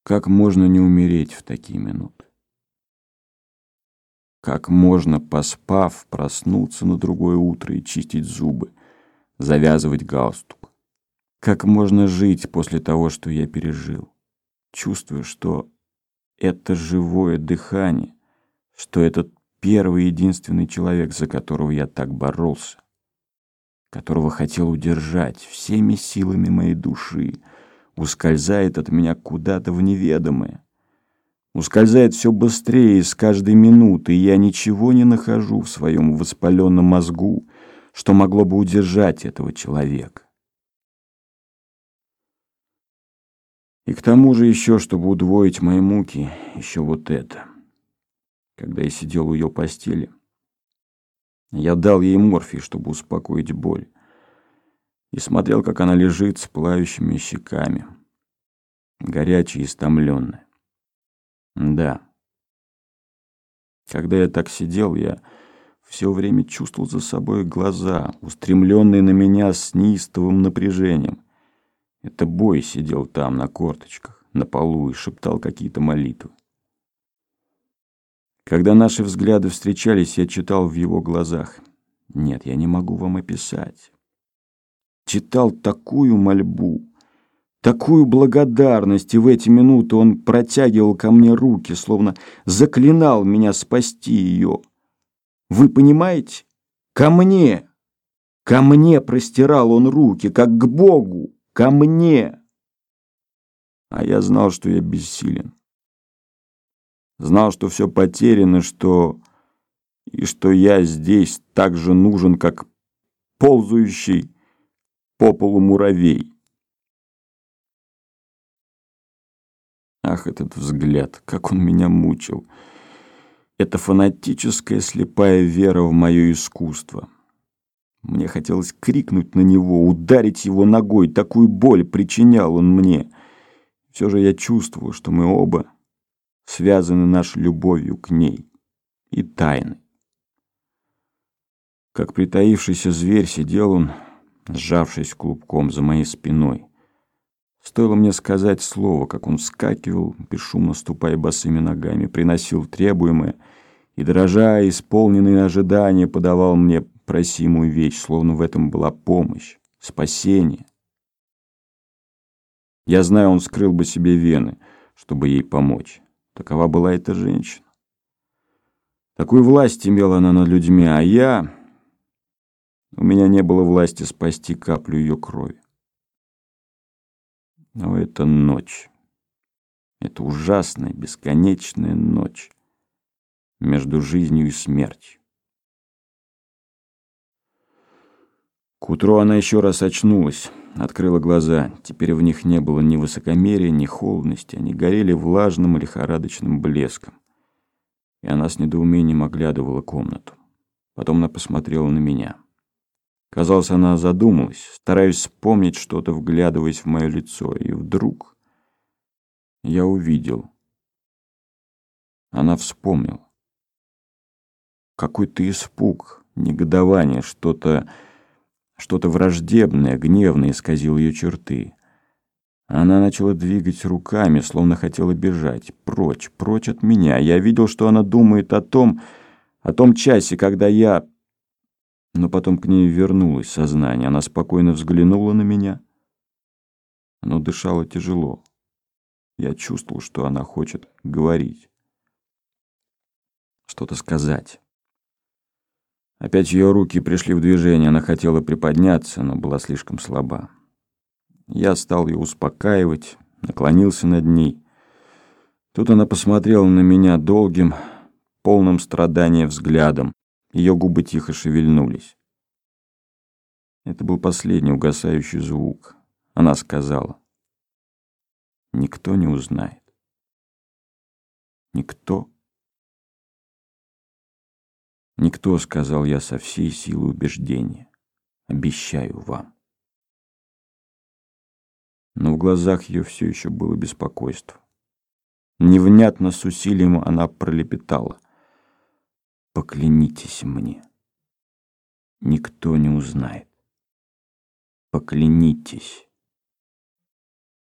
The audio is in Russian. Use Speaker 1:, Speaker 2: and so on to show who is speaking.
Speaker 1: Как можно не умереть в такие минуты? Как можно, поспав, проснуться на другое утро и чистить зубы, завязывать галстук? Как можно жить после того, что я пережил, чувствуя, что это живое дыхание, что этот первый и единственный человек, за которого я так боролся, которого хотел удержать всеми силами моей души, ускользает от меня куда-то в неведомое. Ускользает все быстрее с каждой минуты, и я ничего не нахожу в своем воспаленном мозгу, что могло бы удержать этого человека. И к тому же еще, чтобы удвоить мои муки, еще вот это. Когда я сидел у ее постели, я дал ей морфий, чтобы успокоить боль, и смотрел, как она лежит с пылающими щеками, горячая и истомленная. Да. Когда я так сидел, я все время чувствовал за собой глаза, устремленные на меня с неистовым напряжением. Это Бой сидел там, на корточках, на полу, и шептал какие-то молитвы. Когда наши взгляды встречались, я читал в его глазах. Нет, я не могу вам описать. Читал такую мольбу, такую благодарность, и в эти минуты он протягивал ко мне руки, словно заклинал меня спасти ее. Вы понимаете? Ко мне простирал он руки, как к Богу, ко мне. А я знал, что я бессилен. Знал, что все потеряно, что я здесь так же нужен, как ползающий по полу муравей. Ах, этот взгляд, как он меня мучил. Это фанатическая слепая вера в мое искусство. Мне хотелось крикнуть на него, ударить его ногой. Такую боль причинял он мне. Все же я чувствовал, что мы оба связаны нашей любовью к ней и тайной. Как притаившийся зверь сидел он, сжавшись клубком за моей спиной. Стоило мне сказать слово, как он вскакивал, бесшумно ступая босыми ногами, приносил требуемое и, дрожа, исполненный ожидания, подавал мне просимую вещь, словно в этом была помощь, спасение. Я знаю, он вскрыл бы себе вены, чтобы ей помочь. Такова была эта женщина. Такую власть имела она над людьми, а у меня не было власти спасти каплю ее крови. Но это ночь. Это ужасная, бесконечная ночь между жизнью и смертью. К утру она еще раз очнулась, открыла глаза. Теперь в них не было ни высокомерия, ни холодности. Они горели влажным и лихорадочным блеском. И она с недоумением оглядывала комнату. Потом она посмотрела на меня. Казалось, она задумалась, стараясь вспомнить что-то, вглядываясь в мое лицо. И вдруг я увидел. Она вспомнила. Какой-то испуг, негодование, что-то враждебное, гневное исказило ее черты. Она начала двигать руками, словно хотела бежать. Прочь от меня. Я видел, что она думает о том часе, когда я... Но потом к ней вернулось сознание. Она спокойно взглянула на меня. Но дышала тяжело. Я чувствовал, что она хочет говорить. Что-то сказать. Опять ее руки пришли в движение. Она хотела приподняться, но была слишком слаба. Я стал ее успокаивать, наклонился над ней. Тут она посмотрела на меня долгим, полным страдания взглядом. Ее губы тихо шевельнулись. Это был последний угасающий звук. Она сказала: «Никто не узнает». «Никто?» «Никто», — сказал я со всей силой убеждения. «Обещаю вам». Но в глазах ее все еще было беспокойство. Невнятно, с усилием она пролепетала: «Поклянитесь мне. Никто не узнает. Поклянитесь».